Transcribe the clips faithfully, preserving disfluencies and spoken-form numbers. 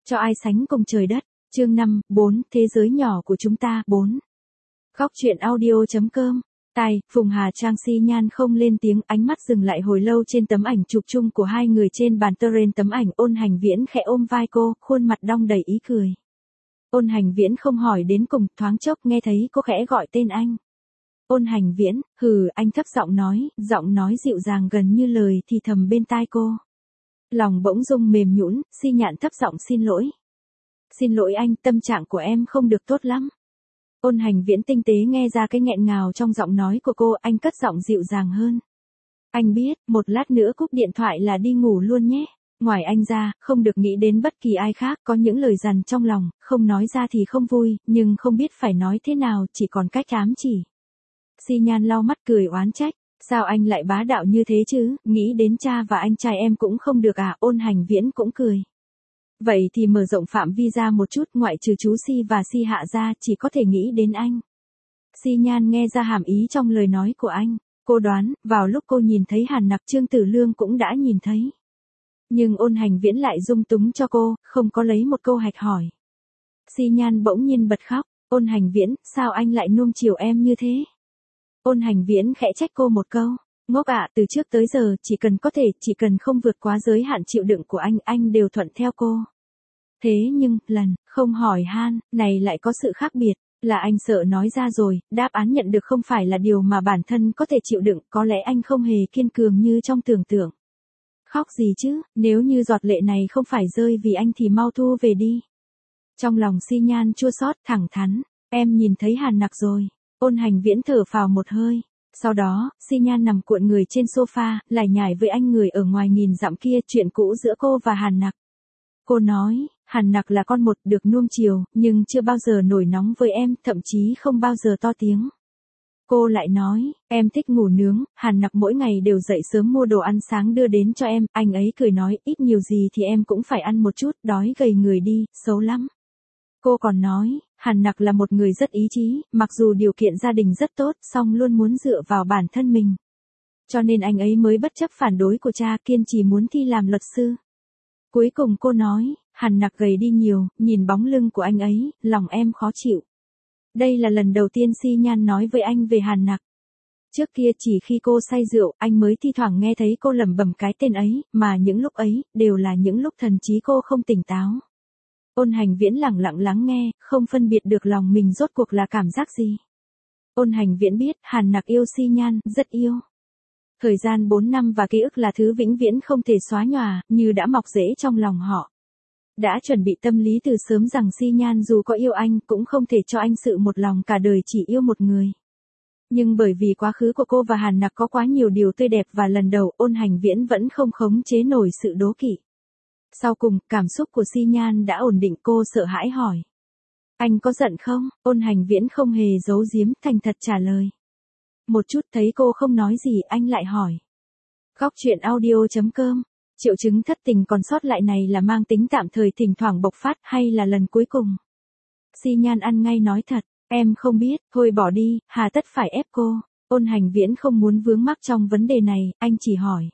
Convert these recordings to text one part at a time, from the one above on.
cho ai sánh cùng trời đất. Chương năm, bốn, thế giới nhỏ của chúng ta, bốn. Góc truyện audio.com. Tai, Phùng Hà Trang Xi Nhan không lên tiếng, ánh mắt dừng lại hồi lâu trên tấm ảnh chụp chung của hai người trên bàn terrain tấm ảnh. Ôn Hành Viễn khẽ ôm vai cô, khuôn mặt đong đầy ý cười. Ôn Hành Viễn không hỏi đến cùng, thoáng chốc nghe thấy cô khẽ gọi tên anh. Ôn Hành Viễn, hừ, anh thấp giọng nói, giọng nói dịu dàng gần như lời thì thầm bên tai cô. Lòng bỗng dưng mềm nhũn, Xi Nhạn thấp giọng xin lỗi. Xin lỗi anh, tâm trạng của em không được tốt lắm. Ôn Hành Viễn tinh tế nghe ra cái nghẹn ngào trong giọng nói của cô, anh cất giọng dịu dàng hơn. Anh biết, một lát nữa cúp điện thoại là đi ngủ luôn nhé. Ngoài anh ra, không được nghĩ đến bất kỳ ai khác, có những lời dằn trong lòng, không nói ra thì không vui, nhưng không biết phải nói thế nào, chỉ còn cách ám chỉ. Xi Nhan lau mắt cười oán trách, sao anh lại bá đạo như thế chứ, nghĩ đến cha và anh trai em cũng không được à. Ôn Hành Viễn cũng cười. Vậy thì mở rộng phạm vi ra một chút, ngoại trừ chú Si và Si Hạ ra, chỉ có thể nghĩ đến anh. Xi Nhan nghe ra hàm ý trong lời nói của anh, cô đoán, vào lúc cô nhìn thấy Hàn Nặc, Trương Tử Lương cũng đã nhìn thấy. Nhưng Ôn Hành Viễn lại dung túng cho cô, không có lấy một câu hạch hỏi. Xi Nhan bỗng nhiên bật khóc, Ôn Hành Viễn, sao anh lại nuông chiều em như thế? Ôn Hành Viễn khẽ trách cô một câu, ngốc ạ, từ trước tới giờ, chỉ cần có thể, chỉ cần không vượt quá giới hạn chịu đựng của anh, anh đều thuận theo cô. Thế nhưng, lần, không hỏi han, này lại có sự khác biệt, là anh sợ nói ra rồi, đáp án nhận được không phải là điều mà bản thân có thể chịu đựng, có lẽ anh không hề kiên cường như trong tưởng tượng. Khóc gì chứ, nếu như giọt lệ này không phải rơi vì anh thì mau thu về đi. Trong lòng Xi Nhan chua xót, thẳng thắn, em nhìn thấy Hàn Nặc rồi. Ôn Hành Viễn thở phào một hơi. Sau đó, Xi Nhan nằm cuộn người trên sofa, lải nhải với anh người ở ngoài nghìn dặm kia, chuyện cũ giữa cô và Hàn Nặc. Cô nói, Hàn Nặc là con một, được nuông chiều, nhưng chưa bao giờ nổi nóng với em, thậm chí không bao giờ to tiếng. Cô lại nói, em thích ngủ nướng, Hàn Nặc mỗi ngày đều dậy sớm mua đồ ăn sáng đưa đến cho em, anh ấy cười nói, ít nhiều gì thì em cũng phải ăn một chút, đói gầy người đi, xấu lắm. Cô còn nói, Hàn Nặc là một người rất ý chí, mặc dù điều kiện gia đình rất tốt, song luôn muốn dựa vào bản thân mình. Cho nên anh ấy mới bất chấp phản đối của cha, kiên trì muốn thi làm luật sư. Cuối cùng cô nói, Hàn Nặc gầy đi nhiều, nhìn bóng lưng của anh ấy, lòng em khó chịu. Đây là lần đầu tiên Xi Nhan nói với anh về Hàn Nặc. Trước kia chỉ khi cô say rượu, anh mới thi thoảng nghe thấy cô lẩm bẩm cái tên ấy, mà những lúc ấy, đều là những lúc thần trí cô không tỉnh táo. Ôn Hành Viễn lặng lặng lắng nghe, không phân biệt được lòng mình rốt cuộc là cảm giác gì. Ôn Hành Viễn biết, Hàn Nặc yêu Xi Nhan, rất yêu. Thời gian bốn năm và ký ức là thứ vĩnh viễn không thể xóa nhòa, như đã mọc rễ trong lòng họ. Đã chuẩn bị tâm lý từ sớm rằng Xi Nhan dù có yêu anh, cũng không thể cho anh sự một lòng cả đời chỉ yêu một người. Nhưng bởi vì quá khứ của cô và Hàn Nặc có quá nhiều điều tươi đẹp và lần đầu, Ôn Hành Viễn vẫn không khống chế nổi sự đố kỵ. Sau cùng, cảm xúc của Xi Nhan đã ổn định, cô sợ hãi hỏi. Anh có giận không? Ôn Hành Viễn không hề giấu giếm, thành thật trả lời. Một chút, thấy cô không nói gì, anh lại hỏi. Góc truyện audio.com. Triệu chứng thất tình còn sót lại này là mang tính tạm thời thỉnh thoảng bộc phát hay là lần cuối cùng? Xi Nhan ăn ngay nói thật, em không biết, thôi bỏ đi, hà tất phải ép cô. Ôn Hành Viễn không muốn vướng mắc trong vấn đề này, anh chỉ hỏi.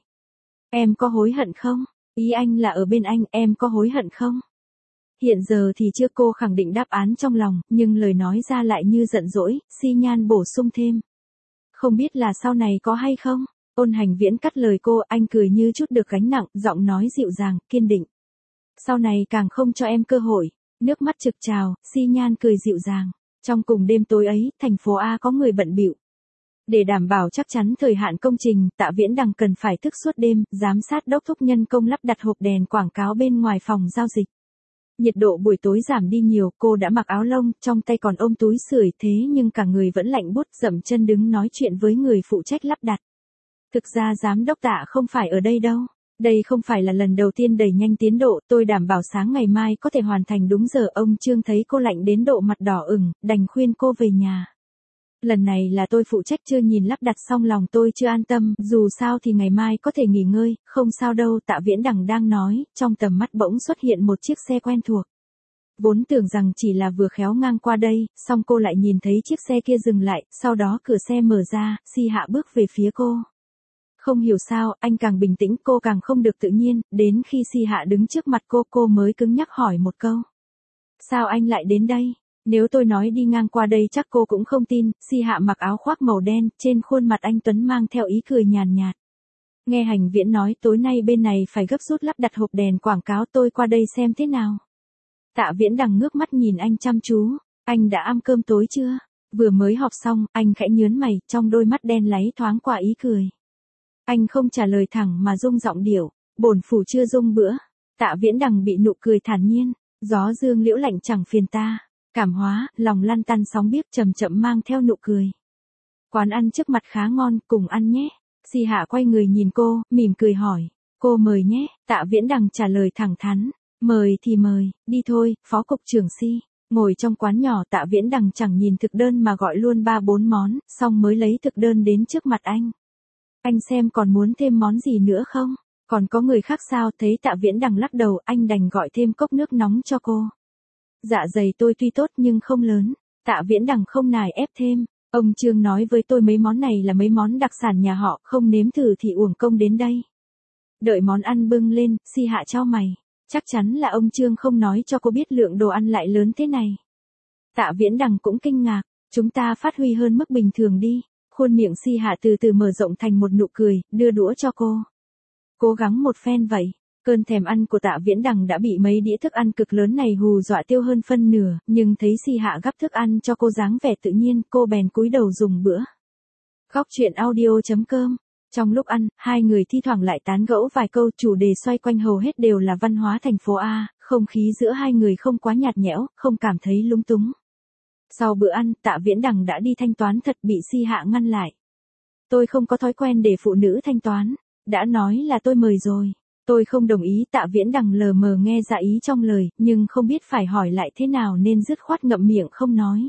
Em có hối hận không? Ý anh là ở bên anh, em có hối hận không? Hiện giờ thì chưa, cô khẳng định đáp án trong lòng, nhưng lời nói ra lại như giận dỗi. Xi Nhan bổ sung thêm. Không biết là sau này có hay không? Ôn Hành Viễn cắt lời cô, anh cười như chút được gánh nặng, giọng nói dịu dàng, kiên định. Sau này càng không cho em cơ hội. Nước mắt trực trào, Xi Nhan cười dịu dàng. Trong cùng đêm tối ấy, thành phố A có người bận bịu. Để đảm bảo chắc chắn thời hạn công trình, Tạ Viễn Đằng cần phải thức suốt đêm, giám sát đốc thúc nhân công lắp đặt hộp đèn quảng cáo bên ngoài phòng giao dịch. Nhiệt độ buổi tối giảm đi nhiều, cô đã mặc áo lông, trong tay còn ôm túi sưởi, thế nhưng cả người vẫn lạnh buốt, dậm chân đứng nói chuyện với người phụ trách lắp đặt. Thực ra giám đốc Tạ không phải ở đây đâu. Đây không phải là lần đầu tiên đẩy nhanh tiến độ, tôi đảm bảo sáng ngày mai có thể hoàn thành đúng giờ. Ông Trương thấy cô lạnh đến độ mặt đỏ ửng, đành khuyên cô về nhà. Lần này là tôi phụ trách, chưa nhìn lắp đặt xong lòng tôi chưa an tâm, dù sao thì ngày mai có thể nghỉ ngơi, không sao đâu. Tạ Viễn Đằng đang nói, trong tầm mắt bỗng xuất hiện một chiếc xe quen thuộc. Vốn tưởng rằng chỉ là vừa khéo ngang qua đây, song cô lại nhìn thấy chiếc xe kia dừng lại, sau đó cửa xe mở ra, Si Hạ bước về phía cô. Không hiểu sao, anh càng bình tĩnh cô càng không được tự nhiên, đến khi Si Hạ đứng trước mặt cô cô mới cứng nhắc hỏi một câu. Sao anh lại đến đây? Nếu tôi nói đi ngang qua đây chắc cô cũng không tin. Si Hạ mặc áo khoác màu đen, trên khuôn mặt anh Tuấn mang theo ý cười nhàn nhạt. Nghe Hành Viễn nói tối nay bên này phải gấp rút lắp đặt hộp đèn quảng cáo, tôi qua đây xem thế nào. Tạ Viễn Đằng ngước mắt nhìn anh chăm chú. Anh đã ăn cơm tối chưa? Vừa mới họp xong, anh khẽ nhớn mày, trong đôi mắt đen láy thoáng qua ý cười. Anh không trả lời thẳng mà rung giọng điệu, bổn phủ chưa dung bữa. Tạ Viễn Đằng bị nụ cười thản nhiên, gió dương liễu lạnh chẳng phiền ta. Cảm hóa, lòng lăn tăn sóng biếc chậm chậm mang theo nụ cười. Quán ăn trước mặt khá ngon, cùng ăn nhé. Si Hạ quay người nhìn cô, mỉm cười hỏi, cô mời nhé. Tạ Viễn Đằng trả lời thẳng thắn, mời thì mời, đi thôi, phó cục trưởng Si. Ngồi trong quán nhỏ Tạ Viễn Đằng chẳng nhìn thực đơn mà gọi luôn ba bốn món, xong mới lấy thực đơn đến trước mặt anh. Anh xem còn muốn thêm món gì nữa không? Còn có người khác sao? Thấy Tạ Viễn Đằng lắc đầu, anh đành gọi thêm cốc nước nóng cho cô. Dạ dày tôi tuy tốt nhưng không lớn. Tạ Viễn Đằng không nài ép thêm. Ông Trương nói với tôi mấy món này là mấy món đặc sản nhà họ, không nếm thử thì uổng công đến đây. Đợi món ăn bưng lên, Si Hạ chau mày. Chắc chắn là ông Trương không nói cho cô biết lượng đồ ăn lại lớn thế này. Tạ Viễn Đằng cũng kinh ngạc, chúng ta phát huy hơn mức bình thường đi. Khuôn miệng Si Hạ từ từ mở rộng thành một nụ cười, đưa đũa cho cô. Cố gắng một phen vậy. Cơn thèm ăn của Tạ Viễn Đằng đã bị mấy đĩa thức ăn cực lớn này hù dọa tiêu hơn phân nửa, nhưng thấy Si Hạ gắp thức ăn cho cô dáng vẻ tự nhiên, cô bèn cúi đầu dùng bữa. Góc truyện audio chấm com. Trong lúc ăn, hai người thi thoảng lại tán gẫu vài câu, chủ đề xoay quanh hầu hết đều là văn hóa thành phố A, không khí giữa hai người không quá nhạt nhẽo, không cảm thấy lúng túng. Sau bữa ăn, Tạ Viễn Đằng đã đi thanh toán thật bị Si Hạ ngăn lại. Tôi không có thói quen để phụ nữ thanh toán, đã nói là tôi mời rồi. Tôi không đồng ý. Tạ Viễn Đằng lờ mờ nghe ra ý trong lời, nhưng không biết phải hỏi lại thế nào nên dứt khoát ngậm miệng không nói.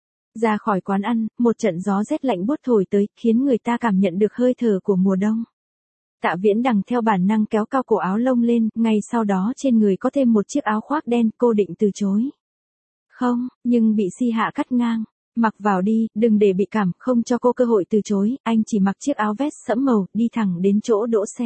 Ra khỏi quán ăn, một trận gió rét lạnh buốt thổi tới, khiến người ta cảm nhận được hơi thở của mùa đông. Tạ Viễn Đằng theo bản năng kéo cao cổ áo lông lên, ngay sau đó trên người có thêm một chiếc áo khoác đen, cô định từ chối. Không, nhưng bị Si Hạ cắt ngang. Mặc vào đi, đừng để bị cảm, không cho cô cơ hội từ chối, anh chỉ mặc chiếc áo vest sẫm màu, đi thẳng đến chỗ đỗ xe.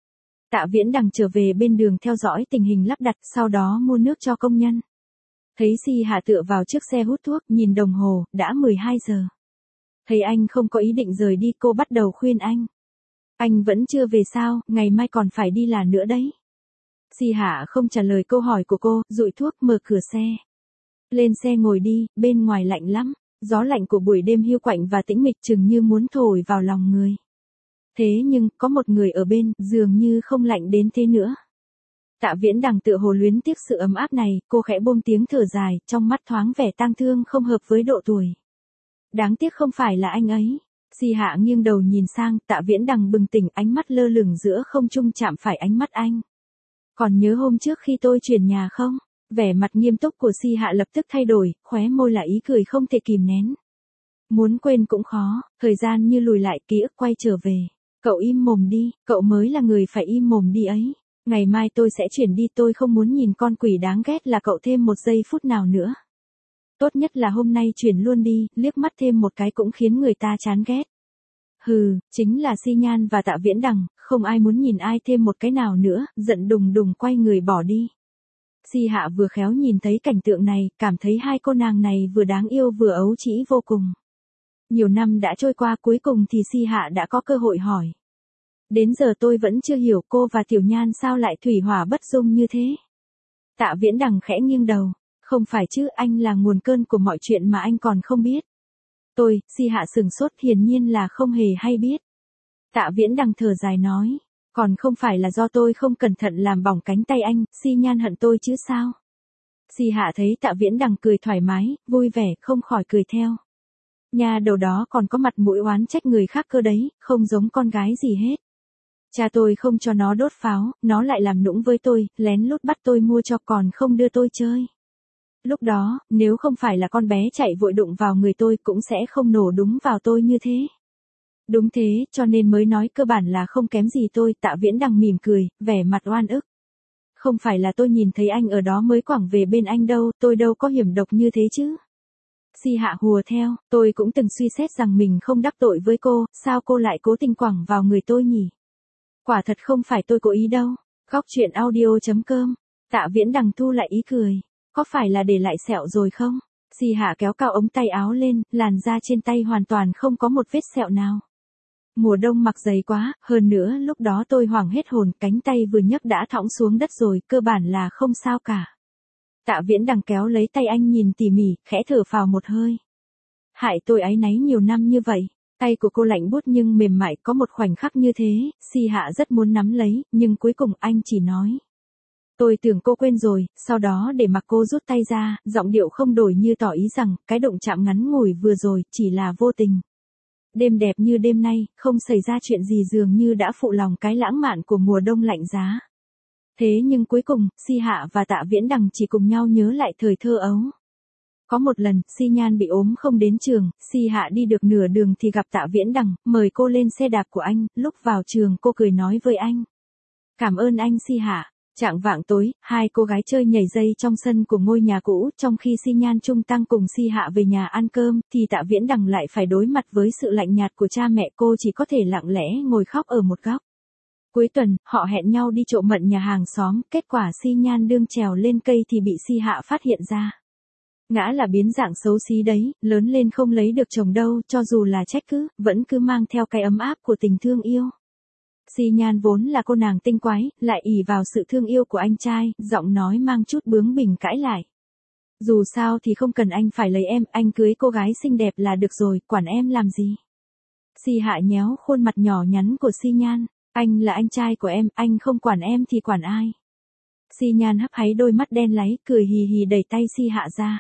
Tạ Viễn Đằng trở về bên đường theo dõi tình hình lắp đặt, sau đó mua nước cho công nhân. Thấy Si Hạ tựa vào chiếc xe hút thuốc, nhìn đồng hồ, đã mười hai giờ. Thấy anh không có ý định rời đi, cô bắt đầu khuyên anh. Anh vẫn chưa về sao, ngày mai còn phải đi là nữa đấy. Si Hạ không trả lời câu hỏi của cô, dụi thuốc mở cửa xe. Lên xe ngồi đi, bên ngoài lạnh lắm, gió lạnh của buổi đêm hiu quạnh và tĩnh mịch chừng như muốn thổi vào lòng người. Thế nhưng, có một người ở bên, dường như không lạnh đến thế nữa. Tạ Viễn Đằng tựa hồ luyến tiếc sự ấm áp này, cô khẽ buông tiếng thở dài, trong mắt thoáng vẻ tang thương không hợp với độ tuổi. Đáng tiếc không phải là anh ấy. Si Hạ nghiêng đầu nhìn sang, Tạ Viễn Đằng bừng tỉnh, ánh mắt lơ lửng giữa không trung chạm phải ánh mắt anh. Còn nhớ hôm trước khi tôi chuyển nhà không? Vẻ mặt nghiêm túc của Si Hạ lập tức thay đổi, khóe môi là ý cười không thể kìm nén. Muốn quên cũng khó, thời gian như lùi lại, ký ức quay trở về. Cậu im mồm đi, cậu mới là người phải im mồm đi ấy. Ngày mai tôi sẽ chuyển đi, tôi không muốn nhìn con quỷ đáng ghét là cậu thêm một giây phút nào nữa. Tốt nhất là hôm nay chuyển luôn đi, liếc mắt thêm một cái cũng khiến người ta chán ghét. Hừ, chính là Si Nhan và Tạ Viễn Đằng, không ai muốn nhìn ai thêm một cái nào nữa, giận đùng đùng quay người bỏ đi. Si Hạ vừa khéo nhìn thấy cảnh tượng này, cảm thấy hai cô nàng này vừa đáng yêu vừa ấu trĩ vô cùng. Nhiều năm đã trôi qua, cuối cùng thì Si Hạ đã có cơ hội hỏi. Đến giờ tôi vẫn chưa hiểu cô và Tiểu Nhan sao lại thủy hỏa bất dung như thế. Tạ Viễn Đằng khẽ nghiêng đầu. Không phải chứ, anh là nguồn cơn của mọi chuyện mà anh còn không biết. Tôi, Si Hạ sừng sốt, hiển nhiên là không hề hay biết. Tạ Viễn Đằng thở dài nói. Còn không phải là do tôi không cẩn thận làm bỏng cánh tay anh, Si Nhan hận tôi chứ sao. Si Hạ thấy Tạ Viễn Đằng cười thoải mái, vui vẻ, không khỏi cười theo. Nhà đầu đó còn có mặt mũi oán trách người khác cơ đấy, không giống con gái gì hết. Cha tôi không cho nó đốt pháo, nó lại làm nũng với tôi, lén lút bắt tôi mua cho còn không đưa tôi chơi. Lúc đó, nếu không phải là con bé chạy vội đụng vào người tôi cũng sẽ không nổ đúng vào tôi như thế. Đúng thế, cho nên mới nói cơ bản là không kém gì tôi. Tạ Viễn Đằng mỉm cười, vẻ mặt oan ức. Không phải là tôi nhìn thấy anh ở đó mới quẳng về bên anh đâu, tôi đâu có hiểm độc như thế chứ. Si Hạ hùa theo, tôi cũng từng suy xét rằng mình không đắc tội với cô, sao cô lại cố tình quẳng vào người tôi nhỉ? Quả thật không phải tôi cố ý đâu. Góc truyện audio.com. Tạ Viễn Đằng thu lại ý cười. Có phải là để lại sẹo rồi không? Si Hạ kéo cao ống tay áo lên, làn da trên tay hoàn toàn không có một vết sẹo nào. Mùa đông mặc dày quá, hơn nữa lúc đó tôi hoảng hết hồn, cánh tay vừa nhấc đã thõng xuống đất rồi, cơ bản là không sao cả. Tạ Viễn Đằng kéo lấy tay anh nhìn tỉ mỉ, khẽ thở phào một hơi. Hại tôi áy náy nhiều năm như vậy. Tay của cô lạnh buốt nhưng mềm mại, có một khoảnh khắc như thế, Si Hạ rất muốn nắm lấy, nhưng cuối cùng anh chỉ nói. Tôi tưởng cô quên rồi, sau đó để mặc cô rút tay ra, giọng điệu không đổi như tỏ ý rằng, cái động chạm ngắn ngủi vừa rồi, chỉ là vô tình. Đêm đẹp như đêm nay, không xảy ra chuyện gì dường như đã phụ lòng cái lãng mạn của mùa đông lạnh giá. Thế nhưng cuối cùng, Si Hạ và Tạ Viễn Đằng chỉ cùng nhau nhớ lại thời thơ ấu. Có một lần, Si Nhan bị ốm không đến trường, Si Hạ đi được nửa đường thì gặp Tạ Viễn Đằng, mời cô lên xe đạp của anh, lúc vào trường cô cười nói với anh. Cảm ơn anh Si Hạ. Chạng vạng tối, hai cô gái chơi nhảy dây trong sân của ngôi nhà cũ, trong khi Si Nhan Trung Tăng cùng Si Hạ về nhà ăn cơm, thì Tạ Viễn Đằng lại phải đối mặt với sự lạnh nhạt của cha mẹ, cô chỉ có thể lặng lẽ ngồi khóc ở một góc. Cuối tuần, họ hẹn nhau đi trộm mận nhà hàng xóm, kết quả Si Nhan đương trèo lên cây thì bị Si Hạ phát hiện ra. Ngã là biến dạng xấu xí đấy, lớn lên không lấy được chồng đâu, cho dù là trách cứ, vẫn cứ mang theo cái ấm áp của tình thương yêu. Si Nhan vốn là cô nàng tinh quái, lại ỷ vào sự thương yêu của anh trai, giọng nói mang chút bướng bỉnh cãi lại. Dù sao thì không cần anh phải lấy em, anh cưới cô gái xinh đẹp là được rồi, quản em làm gì? Si Hạ nhéo khuôn mặt nhỏ nhắn của Si Nhan, anh là anh trai của em, anh không quản em thì quản ai? Si Nhan hấp háy đôi mắt đen láy, cười hì hì đẩy tay Si Hạ ra.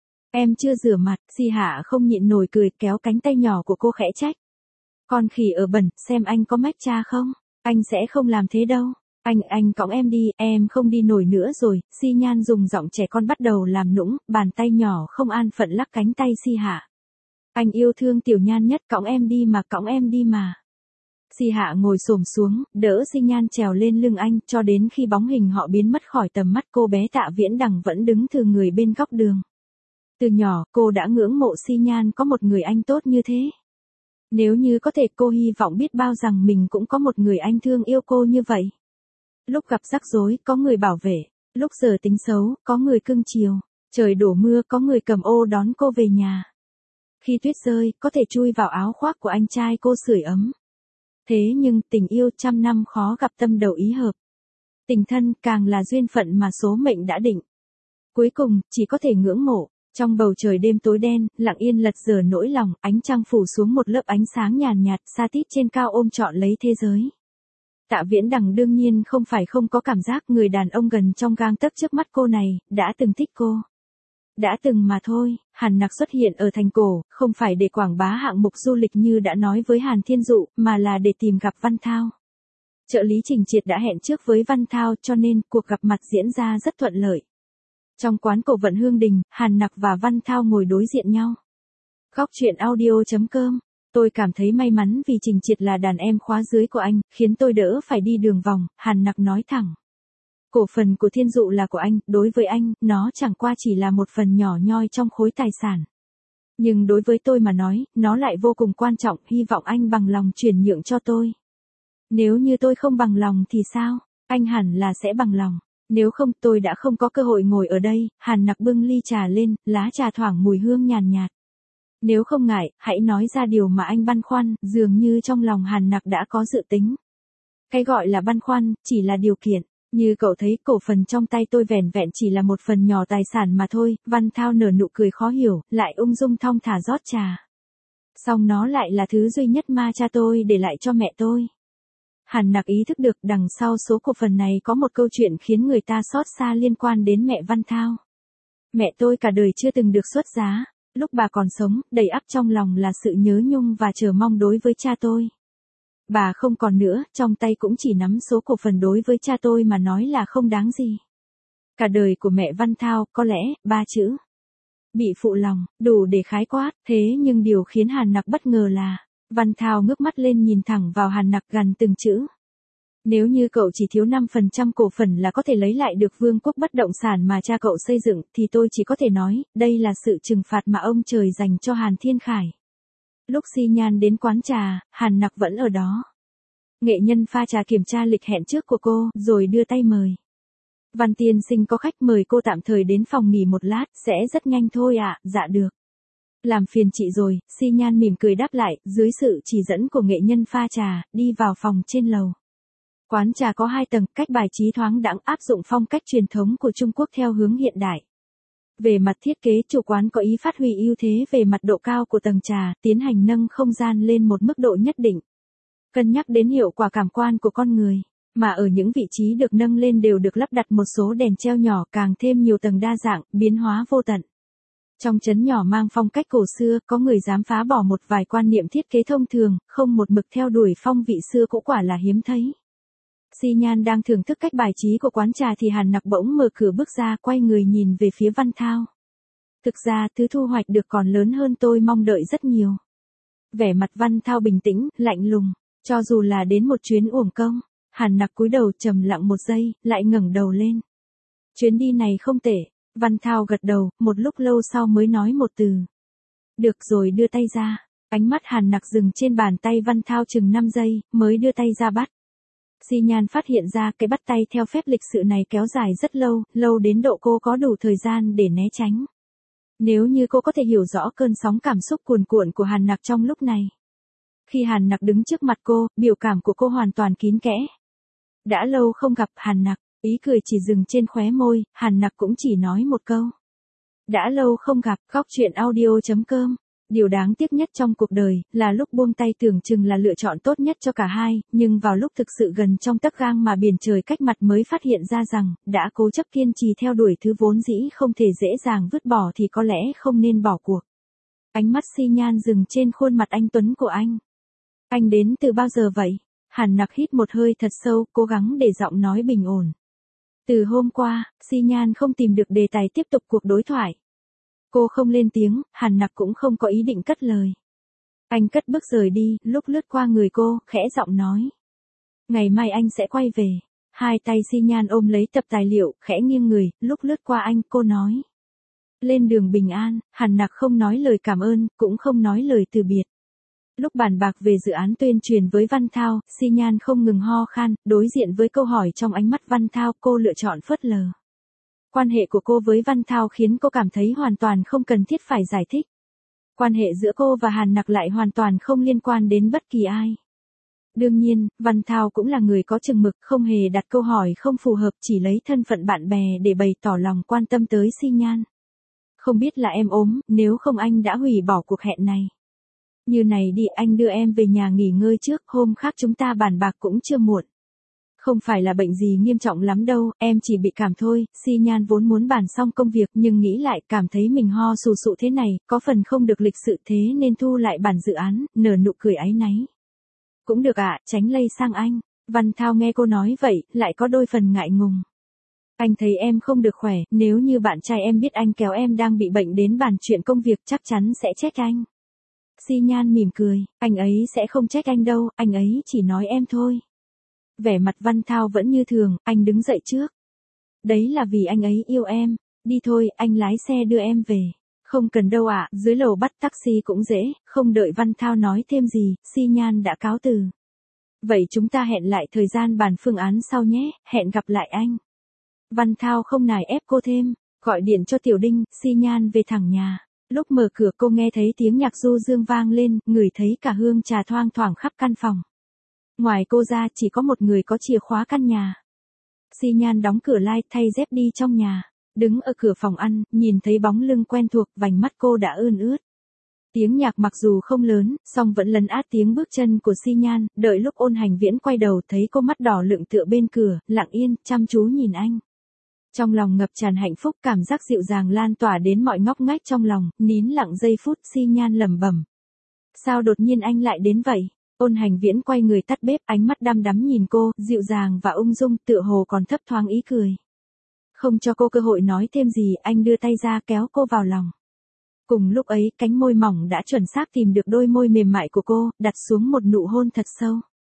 Em chưa rửa mặt, Si Hạ không nhịn nổi cười, kéo cánh tay nhỏ của cô khẽ trách. Con khỉ ở bẩn, xem anh có mách cha không? Anh sẽ không làm thế đâu. Anh, anh cõng em đi, em không đi nổi nữa rồi. Si Nhan dùng giọng trẻ con bắt đầu làm nũng, bàn tay nhỏ không an phận lắc cánh tay Si Hạ. Anh yêu thương Tiểu Nhan nhất, cõng em đi mà, cõng em đi mà. Si Hạ ngồi xổm xuống, đỡ Si Nhan trèo lên lưng anh, cho đến khi bóng hình họ biến mất khỏi tầm mắt, cô bé Tạ Viễn Đằng vẫn đứng thừ người bên góc đường. Từ nhỏ, cô đã ngưỡng mộ Si Nhan có một người anh tốt như thế. Nếu như có thể, cô hy vọng biết bao rằng mình cũng có một người anh thương yêu cô như vậy. Lúc gặp rắc rối, có người bảo vệ. Lúc giờ tính xấu, có người cưng chiều. Trời đổ mưa, có người cầm ô đón cô về nhà. Khi tuyết rơi, có thể chui vào áo khoác của anh trai cô sưởi ấm. Thế nhưng, tình yêu trăm năm khó gặp tâm đầu ý hợp. Tình thân càng là duyên phận mà số mệnh đã định. Cuối cùng, chỉ có thể ngưỡng mộ. Trong bầu trời đêm tối đen, lặng yên lật dở nỗi lòng, ánh trăng phủ xuống một lớp ánh sáng nhàn nhạt, sa tít trên cao ôm trọn lấy thế giới. Tạ Viễn Đằng đương nhiên không phải không có cảm giác, người đàn ông gần trong gang tấc trước mắt cô này, đã từng thích cô. Đã từng mà thôi. Hàn Nặc xuất hiện ở thành cổ, không phải để quảng bá hạng mục du lịch như đã nói với Hàn Thiên Dụ, mà là để tìm gặp Văn Thao. Trợ lý Trình Triệt đã hẹn trước với Văn Thao, cho nên cuộc gặp mặt diễn ra rất thuận lợi. Trong quán cổ vận Hương Đình, Hàn Nặc và Văn Thao ngồi đối diện nhau. Góc truyện audio.com. Tôi cảm thấy may mắn vì Trình Triệt là đàn em khóa dưới của anh, khiến tôi đỡ phải đi đường vòng, Hàn Nặc nói thẳng. Cổ phần của Thiên Dụ là của anh, đối với anh, nó chẳng qua chỉ là một phần nhỏ nhoi trong khối tài sản. Nhưng đối với tôi mà nói, nó lại vô cùng quan trọng, hy vọng anh bằng lòng chuyển nhượng cho tôi. Nếu như tôi không bằng lòng thì sao? Anh hẳn là sẽ bằng lòng. Nếu không, tôi đã không có cơ hội ngồi ở đây. Hàn Nặc bưng ly trà lên, lá trà thoảng mùi hương nhàn nhạt. Nếu không ngại, hãy nói ra điều mà anh băn khoăn, dường như trong lòng Hàn Nặc đã có dự tính. Cái gọi là băn khoăn, chỉ là điều kiện. Như cậu thấy, cổ phần trong tay tôi vẻn vẹn chỉ là một phần nhỏ tài sản mà thôi. Văn Thao nở nụ cười khó hiểu, lại ung dung thong thả rót trà. Song nó lại là thứ duy nhất mà cha tôi để lại cho mẹ tôi. Hàn Nặc ý thức được đằng sau số cổ phần này có một câu chuyện khiến người ta xót xa liên quan đến mẹ Văn Thao. Mẹ tôi cả đời chưa từng được xuất giá. Lúc bà còn sống, đầy ắp trong lòng là sự nhớ nhung và chờ mong đối với cha tôi. Bà không còn nữa, trong tay cũng chỉ nắm số cổ phần, đối với cha tôi mà nói là không đáng gì. Cả đời của mẹ Văn Thao, có lẽ, ba chữ. Bị phụ lòng, đủ để khái quát, thế nhưng điều khiến Hàn Nặc bất ngờ là, Văn Thao ngước mắt lên nhìn thẳng vào Hàn Nặc, gằn từng chữ. Nếu như cậu chỉ thiếu năm phần trăm cổ phần là có thể lấy lại được vương quốc bất động sản mà cha cậu xây dựng, thì tôi chỉ có thể nói, đây là sự trừng phạt mà ông trời dành cho Hàn Thiên Khải. Lúc Xi Nhan đến quán trà, Hàn Nặc vẫn ở đó. Nghệ nhân pha trà kiểm tra lịch hẹn trước của cô, rồi đưa tay mời. Văn tiên sinh có khách mời cô tạm thời đến phòng nghỉ một lát, sẽ rất nhanh thôi ạ, à, dạ được. Làm phiền chị rồi, Xi Nhan mỉm cười đáp lại, dưới sự chỉ dẫn của nghệ nhân pha trà, đi vào phòng trên lầu. Quán trà có hai tầng, cách bài trí thoáng đãng, áp dụng phong cách truyền thống của Trung Quốc theo hướng hiện đại. Về mặt thiết kế, chủ quán có ý phát huy ưu thế về mặt độ cao của tầng trà, tiến hành nâng không gian lên một mức độ nhất định. Cân nhắc đến hiệu quả cảm quan của con người, mà ở những vị trí được nâng lên đều được lắp đặt một số đèn treo nhỏ, càng thêm nhiều tầng đa dạng, biến hóa vô tận. Trong trấn nhỏ mang phong cách cổ xưa, có người dám phá bỏ một vài quan niệm thiết kế thông thường, không một mực theo đuổi phong vị xưa cũ, quả là hiếm thấy. Xi Nhan đang thưởng thức cách bài trí của quán trà thì Hàn Nặc bỗng mở cửa bước ra, quay người nhìn về phía Văn Thao. Thực ra, thứ thu hoạch được còn lớn hơn tôi mong đợi rất nhiều. Vẻ mặt Văn Thao bình tĩnh, lạnh lùng, cho dù là đến một chuyến uổng công. Hàn Nặc cúi đầu trầm lặng một giây, lại ngẩng đầu lên. Chuyến đi này không tệ. Văn Thao gật đầu, một lúc lâu sau mới nói một từ. Được rồi, đưa tay ra. Ánh mắt Hàn Nặc dừng trên bàn tay Văn Thao chừng năm giây, mới đưa tay ra bắt. Xi Nhan phát hiện ra cái bắt tay theo phép lịch sự này kéo dài rất lâu, lâu đến độ cô có đủ thời gian để né tránh. Nếu như cô có thể hiểu rõ cơn sóng cảm xúc cuồn cuộn của Hàn Nặc trong lúc này. Khi Hàn Nặc đứng trước mặt cô, biểu cảm của cô hoàn toàn kín kẽ. Đã lâu không gặp, Hàn Nặc, ý cười chỉ dừng trên khóe môi, Hàn Nặc cũng chỉ nói một câu. Đã lâu không gặp, góc truyện audio chấm com. Điều đáng tiếc nhất trong cuộc đời, là lúc buông tay tưởng chừng là lựa chọn tốt nhất cho cả hai, nhưng vào lúc thực sự gần trong tấc gang mà biển trời cách mặt mới phát hiện ra rằng, đã cố chấp kiên trì theo đuổi thứ vốn dĩ không thể dễ dàng vứt bỏ thì có lẽ không nên bỏ cuộc. Ánh mắt Xi Nhan dừng trên khuôn mặt anh tuấn của anh. Anh đến từ bao giờ vậy? Hàn Nặc hít một hơi thật sâu, cố gắng để giọng nói bình ổn. Từ hôm qua, Xi Nhan không tìm được đề tài tiếp tục cuộc đối thoại. Cô không lên tiếng, Hàn Nặc cũng không có ý định cất lời. Anh cất bước rời đi, lúc lướt qua người cô, khẽ giọng nói. Ngày mai anh sẽ quay về. Hai tay Xi Nhan ôm lấy tập tài liệu, khẽ nghiêng người, lúc lướt qua anh, cô nói. Lên đường bình an. Hàn Nặc không nói lời cảm ơn, cũng không nói lời từ biệt. Lúc bàn bạc về dự án tuyên truyền với Văn Thao, Xi Nhan không ngừng ho khan, đối diện với câu hỏi trong ánh mắt Văn Thao, cô lựa chọn phớt lờ. Quan hệ của cô với Văn Thao khiến cô cảm thấy hoàn toàn không cần thiết phải giải thích. Quan hệ giữa cô và Hàn Nặc lại hoàn toàn không liên quan đến bất kỳ ai. Đương nhiên, Văn Thao cũng là người có chừng mực, không hề đặt câu hỏi không phù hợp, chỉ lấy thân phận bạn bè để bày tỏ lòng quan tâm tới Xi Nhan. Không biết là em ốm, nếu không anh đã hủy bỏ cuộc hẹn này. Như này đi, anh đưa em về nhà nghỉ ngơi trước, hôm khác chúng ta bàn bạc cũng chưa muộn. Không phải là bệnh gì nghiêm trọng lắm đâu, em chỉ bị cảm thôi. Xi Nhan vốn muốn bàn xong công việc nhưng nghĩ lại cảm thấy mình ho sù sụ thế này, có phần không được lịch sự thế nên thu lại bản dự án, nở nụ cười áy náy. Cũng được ạ, à, tránh lây sang anh. Văn Thao nghe cô nói vậy, lại có đôi phần ngại ngùng. Anh thấy em không được khỏe, nếu như bạn trai em biết anh kéo em đang bị bệnh đến bàn chuyện công việc chắc chắn sẽ trách anh. Xi Nhan mỉm cười, anh ấy sẽ không trách anh đâu, anh ấy chỉ nói em thôi. Vẻ mặt Văn Thao vẫn như thường, anh đứng dậy trước. Đấy là vì anh ấy yêu em, đi thôi, anh lái xe đưa em về. Không cần đâu ạ, à, dưới lầu bắt taxi cũng dễ, không đợi Văn Thao nói thêm gì, Xi Nhan đã cáo từ. Vậy chúng ta hẹn lại thời gian bàn phương án sau nhé, hẹn gặp lại anh. Văn Thao không nài ép cô thêm, gọi điện cho Tiểu Đinh, Xi Nhan về thẳng nhà. Lúc mở cửa cô nghe thấy tiếng nhạc du dương vang lên, ngửi thấy cả hương trà thoang thoảng khắp căn phòng. Ngoài cô ra chỉ có một người có chìa khóa căn nhà. Xi Nhan đóng cửa lại, thay dép đi trong nhà. Đứng ở cửa phòng ăn, nhìn thấy bóng lưng quen thuộc, vành mắt cô đã ươn ướt. Tiếng nhạc mặc dù không lớn, song vẫn lấn át tiếng bước chân của Xi Nhan, đợi lúc Ôn Hành Viễn quay đầu thấy cô mắt đỏ lựng tựa bên cửa, lặng yên, chăm chú nhìn anh. Trong lòng ngập tràn hạnh phúc, cảm giác dịu dàng lan tỏa đến mọi ngóc ngách trong lòng, nín lặng giây phút, Xi Nhan lẩm bẩm. Sao đột nhiên anh lại đến vậy? Ôn Hành Viễn quay người tắt bếp, ánh mắt đăm đắm nhìn cô, dịu dàng và ung dung, tựa hồ còn thấp thoáng ý cười. Không cho cô cơ hội nói thêm gì, anh đưa tay ra kéo cô vào lòng. Cùng lúc ấy, cánh môi mỏng đã chuẩn xác tìm được đôi môi mềm mại của cô, đặt xuống một nụ hôn thật sâu.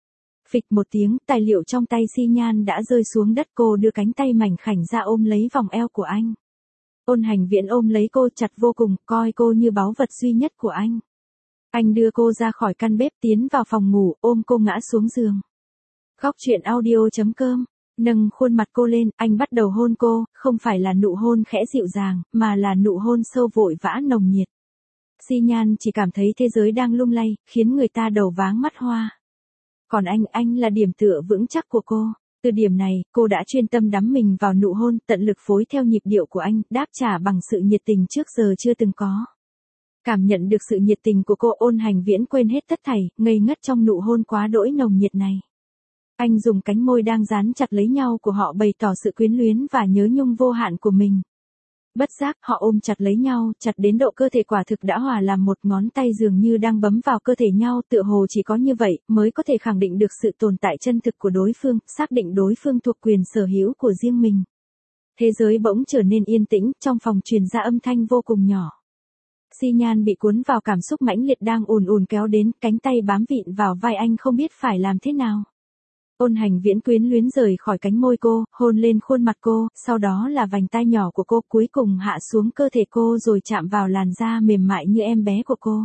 Phịch một tiếng, tài liệu trong tay Xi Nhan đã rơi xuống đất, cô đưa cánh tay mảnh khảnh ra ôm lấy vòng eo của anh. Ôn Hành Viễn ôm lấy cô chặt vô cùng, coi cô như báu vật duy nhất của anh. Anh đưa cô ra khỏi căn bếp tiến vào phòng ngủ, ôm cô ngã xuống giường. Góc truyện audio chấm com, nâng khuôn mặt cô lên, anh bắt đầu hôn cô, không phải là nụ hôn khẽ dịu dàng, mà là nụ hôn sâu vội vã nồng nhiệt. Xi Nhan chỉ cảm thấy thế giới đang lung lay, khiến người ta đầu váng mắt hoa. Còn anh, anh là điểm tựa vững chắc của cô. Từ điểm này, cô đã chuyên tâm đắm mình vào nụ hôn, tận lực phối theo nhịp điệu của anh, đáp trả bằng sự nhiệt tình trước giờ chưa từng có. Cảm nhận được sự nhiệt tình của cô, Ôn Hành Viễn quên hết tất thảy, ngây ngất trong nụ hôn quá đỗi nồng nhiệt này. Anh dùng cánh môi đang dán chặt lấy nhau của họ bày tỏ sự quyến luyến và nhớ nhung vô hạn của mình. Bất giác, họ ôm chặt lấy nhau, chặt đến độ cơ thể quả thực đã hòa làm một, ngón tay dường như đang bấm vào cơ thể nhau, tựa hồ chỉ có như vậy mới có thể khẳng định được sự tồn tại chân thực của đối phương, xác định đối phương thuộc quyền sở hữu của riêng mình. Thế giới bỗng trở nên yên tĩnh, trong phòng truyền ra âm thanh vô cùng nhỏ. Xi Nhan bị cuốn vào cảm xúc mãnh liệt đang ùn ùn kéo đến, cánh tay bám vịn vào vai anh không biết phải làm thế nào. Ôn Hành Viễn quyến luyến rời khỏi cánh môi cô, hôn lên khuôn mặt cô, sau đó là vành tai nhỏ của cô, cuối cùng hạ xuống cơ thể cô rồi chạm vào làn da mềm mại như em bé của cô.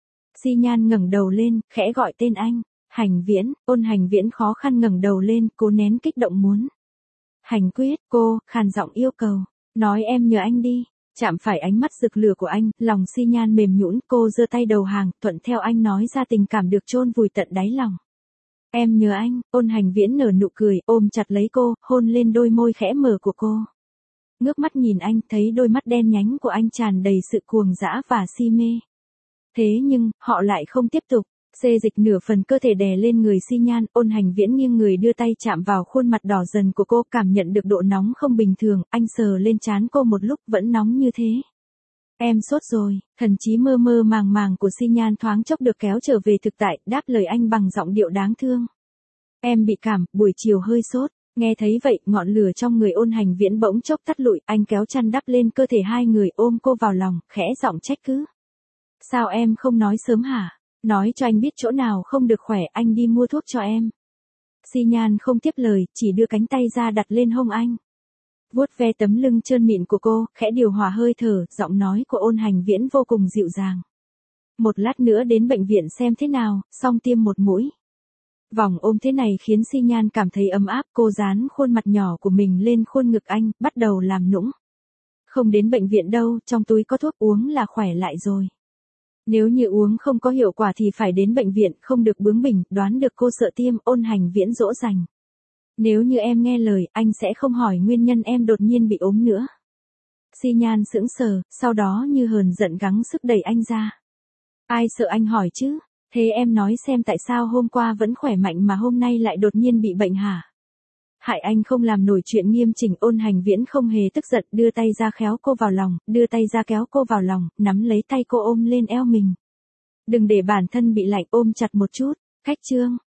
Xi Nhan ngẩng đầu lên, khẽ gọi tên anh. Hành Viễn. Ôn Hành Viễn khó khăn ngẩng đầu lên, cố nén kích động muốn. Hành Quyết. Cô, khàn giọng yêu cầu. Nói em nhờ anh đi. Chạm phải ánh mắt rực lửa của anh, lòng Xi Nhan mềm nhũn, cô giơ tay đầu hàng, thuận theo anh nói ra tình cảm được chôn vùi tận đáy lòng. Em nhớ anh. Ôn Hành Viễn nở nụ cười, ôm chặt lấy cô, hôn lên đôi môi khẽ mở của cô. Ngước mắt nhìn anh, thấy đôi mắt đen nhánh của anh tràn đầy sự cuồng dã và si mê. Thế nhưng, họ lại không tiếp tục. Xê dịch nửa phần cơ thể đè lên người Xi Nhan, Ôn Hành Viễn nghiêng người đưa tay chạm vào khuôn mặt đỏ dần của cô, cảm nhận được độ nóng không bình thường, anh sờ lên trán cô một lúc vẫn nóng như thế. Em sốt rồi. Thần trí mơ mơ màng màng của Xi Nhan thoáng chốc được kéo trở về thực tại, đáp lời anh bằng giọng điệu đáng thương. Em bị cảm, buổi chiều hơi sốt. Nghe thấy vậy, ngọn lửa trong người Ôn Hành Viễn bỗng chốc tắt lụi, anh kéo chăn đắp lên cơ thể hai người, ôm cô vào lòng, khẽ giọng trách cứ. Sao em không nói sớm hả? Nói cho anh biết chỗ nào không được khỏe, anh đi mua thuốc cho em. Xi Nhan không tiếp lời, chỉ đưa cánh tay ra đặt lên hông anh. Vuốt ve tấm lưng trơn mịn của cô, khẽ điều hòa hơi thở, giọng nói của Ôn Hành Viễn vô cùng dịu dàng. Một lát nữa đến bệnh viện xem thế nào, xong tiêm một mũi. Vòng ôm thế này khiến Xi Nhan cảm thấy ấm áp, cô dán khuôn mặt nhỏ của mình lên khuôn ngực anh, bắt đầu làm nũng. Không đến bệnh viện đâu, trong túi có thuốc uống là khỏe lại rồi. Nếu như uống không có hiệu quả thì phải đến bệnh viện, không được bướng bỉnh, đoán được cô sợ tiêm, Ôn Hành Viễn dỗ dành. Nếu như em nghe lời, anh sẽ không hỏi nguyên nhân em đột nhiên bị ốm nữa. Xi Nhan sững sờ, sau đó như hờn giận gắng sức đẩy anh ra. Ai sợ anh hỏi chứ? Thế em nói xem tại sao hôm qua vẫn khỏe mạnh mà hôm nay lại đột nhiên bị bệnh hả? Hại anh không làm nổi chuyện nghiêm chỉnh. Ôn Hành Viễn không hề tức giận, đưa tay ra khéo cô vào lòng, đưa tay ra kéo cô vào lòng, nắm lấy tay cô ôm lên eo mình. Đừng để bản thân bị lạnh, ôm chặt một chút. Khách trương.